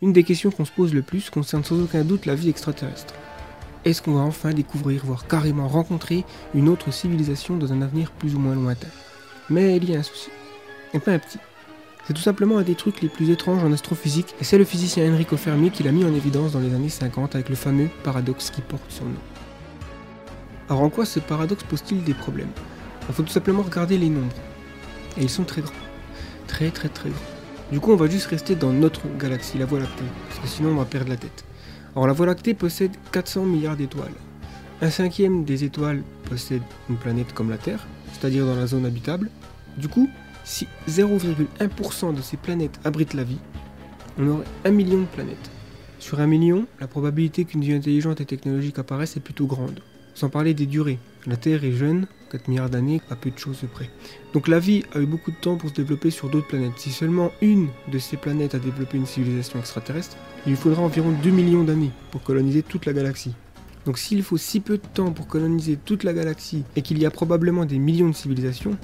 Une des questions qu'on se pose le plus concerne sans aucun doute la vie extraterrestre. Est-ce qu'on va enfin découvrir, voire carrément rencontrer une autre civilisation dans un avenir plus ou moins lointain? Mais il y a un souci. Et pas un petit. C'est tout simplement un des trucs les plus étranges en astrophysique, et c'est le physicien Enrico Fermi qui l'a mis en évidence dans les années 50 avec le fameux paradoxe qui porte son nom. Alors en quoi ce paradoxe pose-t-il des problèmes? Il faut tout simplement regarder les nombres. Et ils sont très grands. Très grands. Du coup on va juste rester dans notre galaxie, la Voie lactée, parce que sinon on va perdre la tête. Alors la Voie lactée possède 400 milliards d'étoiles. Un cinquième des étoiles possède une planète comme la Terre, c'est-à-dire dans la zone habitable. Du coup, si 0,1% de ces planètes abritent la vie, on aurait 1 million de planètes. Sur 1 million, la probabilité qu'une vie intelligente et technologique apparaisse est plutôt grande. Sans parler des durées. La Terre est jeune, 4 milliards d'années, à peu de choses près. Donc la vie a eu beaucoup de temps pour se développer sur d'autres planètes. Si seulement une de ces planètes a développé une civilisation extraterrestre, il lui faudra environ 2 millions d'années pour coloniser toute la galaxie. Donc s'il faut si peu de temps pour coloniser toute la galaxie et qu'il y a probablement des millions de civilisations,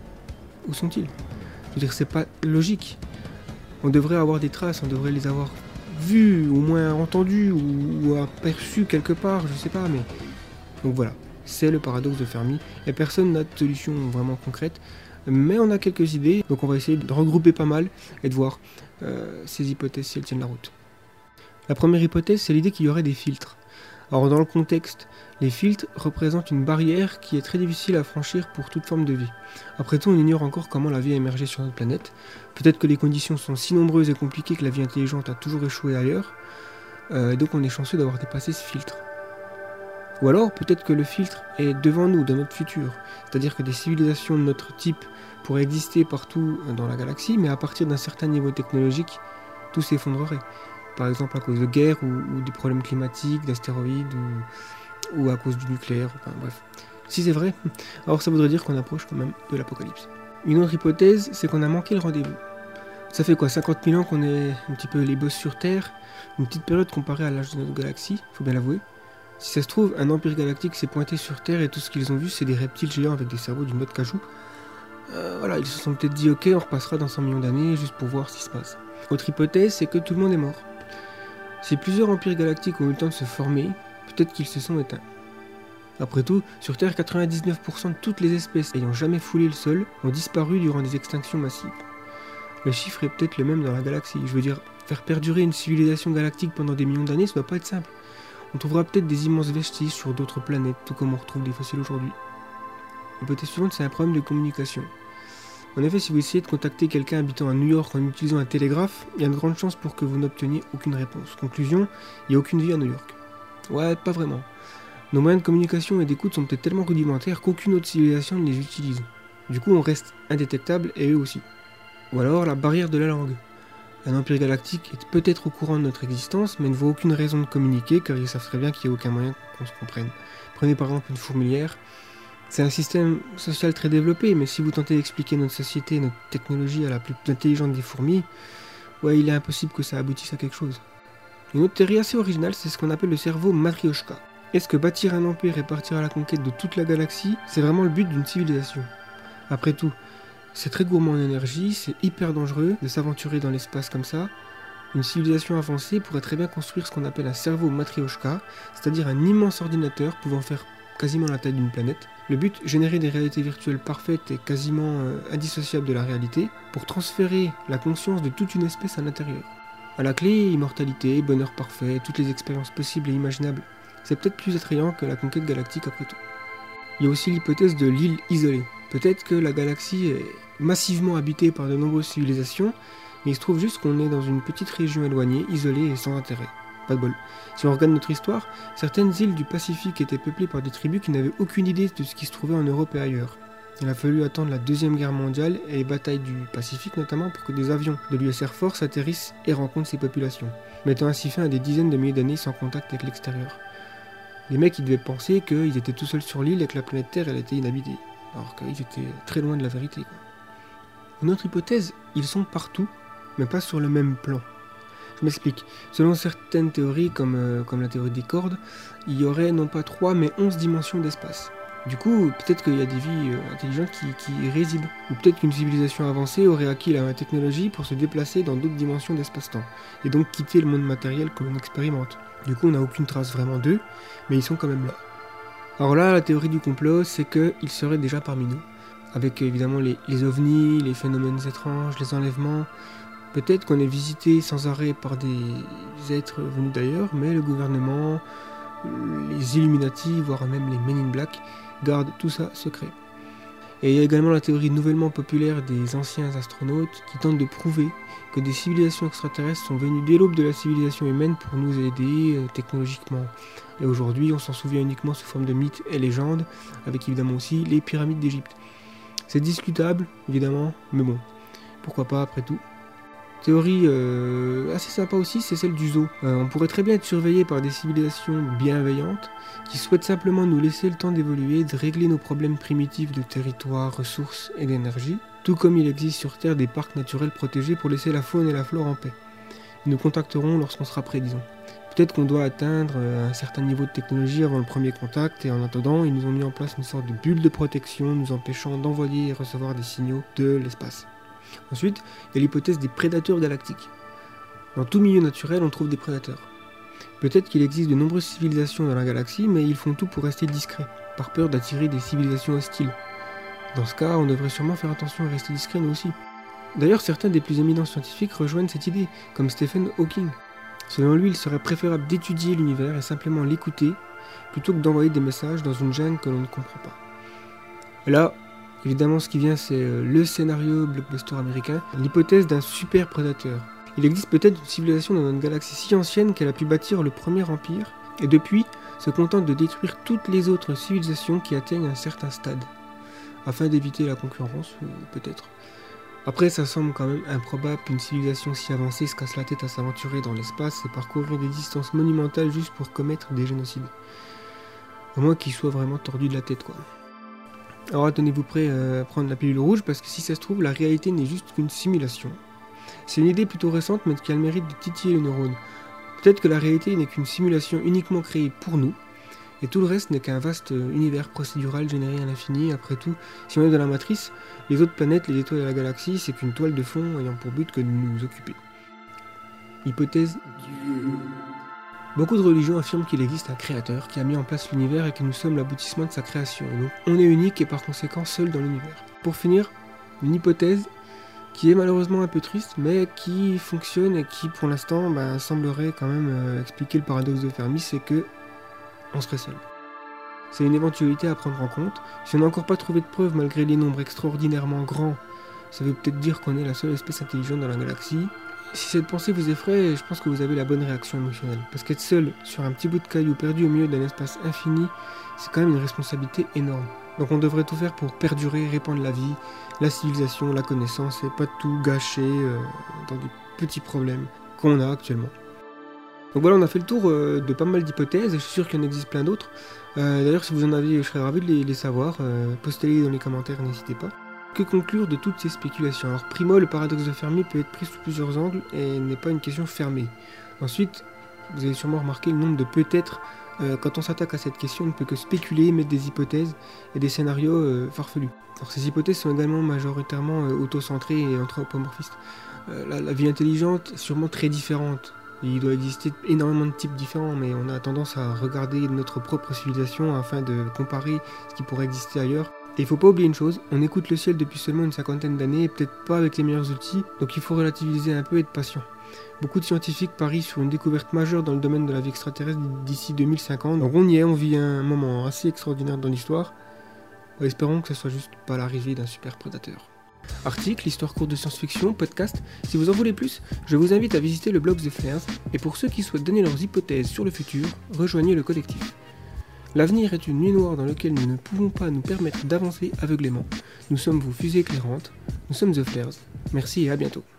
où sont-ils? Je veux dire, c'est pas logique. On devrait avoir des traces, on devrait les avoir vues, au moins entendues, ou aperçues quelque part, je sais pas, mais... Donc voilà, c'est le paradoxe de Fermi, et personne n'a de solution vraiment concrète, mais on a quelques idées, donc on va essayer de regrouper pas mal, et de voir ces hypothèses si elles tiennent la route. La première hypothèse, c'est l'idée qu'il y aurait des filtres. Alors dans le contexte, les filtres représentent une barrière qui est très difficile à franchir pour toute forme de vie. Après tout, on ignore encore comment la vie a émergé sur notre planète. Peut-être que les conditions sont si nombreuses et compliquées que la vie intelligente a toujours échoué ailleurs, donc on est chanceux d'avoir dépassé ce filtre. Ou alors, peut-être que le filtre est devant nous, dans notre futur. C'est-à-dire que des civilisations de notre type pourraient exister partout dans la galaxie, mais à partir d'un certain niveau technologique, tout s'effondrerait. Par exemple à cause de guerres ou des problèmes climatiques, d'astéroïdes ou à cause du nucléaire, enfin bref. Si c'est vrai, alors ça voudrait dire qu'on approche quand même de l'apocalypse. Une autre hypothèse, c'est qu'on a manqué le rendez-vous. Ça fait quoi, 50 000 ans qu'on est un petit peu les boss sur Terre, une petite période comparée à l'âge de notre galaxie, faut bien l'avouer. Si ça se trouve, un empire galactique s'est pointé sur Terre et tout ce qu'ils ont vu, c'est des reptiles géants avec des cerveaux d'une noix de cajou. Voilà, ils se sont peut-être dit ok, on repassera dans 100 millions d'années juste pour voir ce qui se passe. Autre hypothèse, c'est que tout le monde est mort. Si plusieurs empires galactiques ont eu le temps de se former, peut-être qu'ils se sont éteints. Après tout, sur Terre, 99% de toutes les espèces ayant jamais foulé le sol ont disparu durant des extinctions massives. Le chiffre est peut-être le même dans la galaxie. Je veux dire, faire perdurer une civilisation galactique pendant des millions d'années, ça doit pas être simple. On trouvera peut-être des immenses vestiges sur d'autres planètes, tout comme on retrouve des fossiles aujourd'hui. L'hypothèse suivante, c'est un problème de communication. En effet, si vous essayez de contacter quelqu'un habitant à New York en utilisant un télégraphe, il y a de grandes chances pour que vous n'obteniez aucune réponse. Conclusion, il n'y a aucune vie à New York. Ouais, pas vraiment. Nos moyens de communication et d'écoute sont peut-être tellement rudimentaires qu'aucune autre civilisation ne les utilise. Du coup, on reste indétectable et eux aussi. Ou alors la barrière de la langue. Un empire galactique est peut-être au courant de notre existence, mais ne voit aucune raison de communiquer car ils savent très bien qu'il n'y a aucun moyen qu'on se comprenne. Prenez par exemple une fourmilière. C'est un système social très développé, mais si vous tentez d'expliquer notre société et notre technologie à la plus intelligente des fourmis, ouais, il est impossible que ça aboutisse à quelque chose. Une autre théorie assez originale, c'est ce qu'on appelle le cerveau matrioshka. Est-ce que bâtir un empire et partir à la conquête de toute la galaxie, c'est vraiment le but d'une civilisation? Après tout, c'est très gourmand en énergie, c'est hyper dangereux de s'aventurer dans l'espace comme ça. Une civilisation avancée pourrait très bien construire ce qu'on appelle un cerveau matrioshka, c'est-à-dire un immense ordinateur pouvant faire quasiment la taille d'une planète. Le but, générer des réalités virtuelles parfaites et quasiment indissociables de la réalité, pour transférer la conscience de toute une espèce à l'intérieur. À la clé, immortalité, bonheur parfait, toutes les expériences possibles et imaginables. C'est peut-être plus attrayant que la conquête galactique après tout. Il y a aussi l'hypothèse de l'île isolée. Peut-être que la galaxie est massivement habitée par de nombreuses civilisations, mais il se trouve juste qu'on est dans une petite région éloignée, isolée et sans intérêt. Pas de bol. Si on regarde notre histoire, certaines îles du Pacifique étaient peuplées par des tribus qui n'avaient aucune idée de ce qui se trouvait en Europe et ailleurs. Il a fallu attendre la Deuxième Guerre mondiale et les batailles du Pacifique notamment pour que des avions de l'US Air Force atterrissent et rencontrent ces populations, mettant ainsi fin à des dizaines de milliers d'années sans contact avec l'extérieur. Les mecs ils devaient penser qu'ils étaient tout seuls sur l'île et que la planète Terre elle était inhabitée, alors qu'ils étaient très loin de la vérité, quoi. Une autre hypothèse, ils sont partout, mais pas sur le même plan. Je m'explique. Selon certaines théories, comme la théorie des cordes, il y aurait non pas 3 mais 11 dimensions d'espace. Du coup, peut-être qu'il y a des vies intelligentes qui y résident. Ou peut-être qu'une civilisation avancée aurait acquis la technologie pour se déplacer dans d'autres dimensions d'espace-temps, et donc quitter le monde matériel que l'on expérimente. Du coup, on n'a aucune trace vraiment d'eux, mais ils sont quand même là. Alors là, la théorie du complot, c'est qu'ils seraient déjà parmi nous, avec évidemment les ovnis, les phénomènes étranges, les enlèvements. Peut-être qu'on est visité sans arrêt par des êtres venus d'ailleurs, mais le gouvernement, les Illuminati, voire même les Men in Black, gardent tout ça secret. Et il y a également la théorie nouvellement populaire des anciens astronautes qui tentent de prouver que des civilisations extraterrestres sont venues dès l'aube de la civilisation humaine pour nous aider technologiquement. Et aujourd'hui, on s'en souvient uniquement sous forme de mythes et légendes, avec évidemment aussi les pyramides d'Égypte. C'est discutable, évidemment, mais bon, pourquoi pas après tout. Théorie assez sympa aussi, c'est celle du zoo. On pourrait très bien être surveillé par des civilisations bienveillantes qui souhaitent simplement nous laisser le temps d'évoluer, de régler nos problèmes primitifs de territoire, ressources et d'énergie, tout comme il existe sur Terre des parcs naturels protégés pour laisser la faune et la flore en paix. Ils nous contacteront lorsqu'on sera prêt, disons. Peut-être qu'on doit atteindre un certain niveau de technologie avant le premier contact, et en attendant, ils nous ont mis en place une sorte de bulle de protection nous empêchant d'envoyer et recevoir des signaux de l'espace. Ensuite, il y a l'hypothèse des prédateurs galactiques. Dans tout milieu naturel, on trouve des prédateurs. Peut-être qu'il existe de nombreuses civilisations dans la galaxie, mais ils font tout pour rester discrets, par peur d'attirer des civilisations hostiles. Dans ce cas, on devrait sûrement faire attention à rester discret nous aussi. D'ailleurs, certains des plus éminents scientifiques rejoignent cette idée, comme Stephen Hawking. Selon lui, il serait préférable d'étudier l'univers et simplement l'écouter, plutôt que d'envoyer des messages dans une jungle que l'on ne comprend pas. Et là, évidemment, ce qui vient, c'est le scénario blockbuster américain, l'hypothèse d'un super prédateur. Il existe peut-être une civilisation dans notre galaxie si ancienne qu'elle a pu bâtir le premier empire, et depuis, se contente de détruire toutes les autres civilisations qui atteignent un certain stade, afin d'éviter la concurrence, peut-être. Après, ça semble quand même improbable qu'une civilisation si avancée se casse la tête à s'aventurer dans l'espace et parcourir des distances monumentales juste pour commettre des génocides. À moins qu'ils soient vraiment tordus de la tête, quoi. Alors tenez-vous prêt à prendre la pilule rouge, parce que si ça se trouve, la réalité n'est juste qu'une simulation. C'est une idée plutôt récente, mais qui a le mérite de titiller les neurones. Peut-être que la réalité n'est qu'une simulation uniquement créée pour nous, et tout le reste n'est qu'un vaste univers procédural généré à l'infini. Après tout, si on est dans la matrice, les autres planètes, les étoiles de la galaxie, c'est qu'une toile de fond ayant pour but que de nous occuper. Hypothèse Dieu. Beaucoup de religions affirment qu'il existe un créateur qui a mis en place l'univers et que nous sommes l'aboutissement de sa création. Et donc on est unique et par conséquent seul dans l'univers. Pour finir, une hypothèse qui est malheureusement un peu triste, mais qui fonctionne et qui pour l'instant semblerait quand même expliquer le paradoxe de Fermi, c'est que on serait seul. C'est une éventualité à prendre en compte. Si on n'a encore pas trouvé de preuves malgré les nombres extraordinairement grands, ça veut peut-être dire qu'on est la seule espèce intelligente dans la galaxie. Si cette pensée vous effraie, je pense que vous avez la bonne réaction émotionnelle. Parce qu'être seul sur un petit bout de caillou perdu au milieu d'un espace infini, c'est quand même une responsabilité énorme. Donc on devrait tout faire pour perdurer, répandre la vie, la civilisation, la connaissance, et pas tout gâcher dans des petits problèmes qu'on a actuellement. Donc voilà, on a fait le tour de pas mal d'hypothèses, et je suis sûr qu'il y en existe plein d'autres. D'ailleurs, si vous en avez, je serais ravi de les savoir. Postez-les dans les commentaires, n'hésitez pas. Que conclure de toutes ces spéculations? Alors primo, le paradoxe de Fermi peut être pris sous plusieurs angles et n'est pas une question fermée. Ensuite, vous avez sûrement remarqué le nombre de peut-être. Quand on s'attaque à cette question, on ne peut que spéculer, mettre des hypothèses et des scénarios farfelus. Alors ces hypothèses sont également majoritairement autocentrées et anthropomorphistes. La vie intelligente est sûrement très différente. Il doit exister énormément de types différents, mais on a tendance à regarder notre propre civilisation afin de comparer ce qui pourrait exister ailleurs. Et il faut pas oublier une chose, on écoute le ciel depuis seulement une 50aine d'années, et peut-être pas avec les meilleurs outils, donc il faut relativiser un peu et être patient. Beaucoup de scientifiques parient sur une découverte majeure dans le domaine de la vie extraterrestre d'ici 2050, donc on y est, on vit un moment assez extraordinaire dans l'histoire. Espérons que ce soit juste pas l'arrivée d'un super prédateur. Articles, histoire courte de science-fiction, podcast, si vous en voulez plus, je vous invite à visiter le blog The Flares, et pour ceux qui souhaitent donner leurs hypothèses sur le futur, rejoignez le collectif. L'avenir est une nuit noire dans laquelle nous ne pouvons pas nous permettre d'avancer aveuglément. Nous sommes vos fusées éclairantes, nous sommes The Flares. Merci et à bientôt.